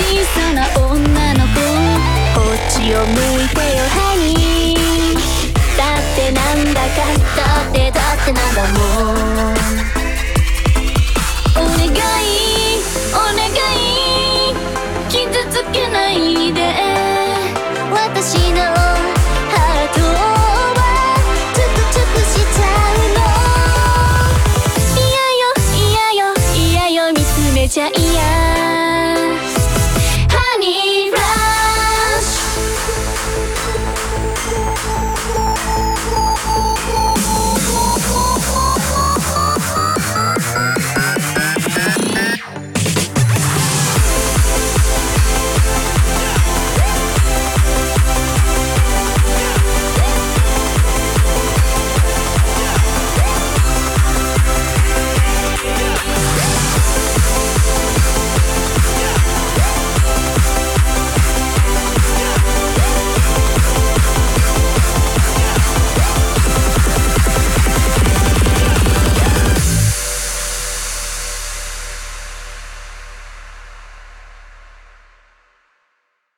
さな女の子、こっちを向いてよハニー。だってなんだか、だってなんだもん。お願い、お願い、傷つけないで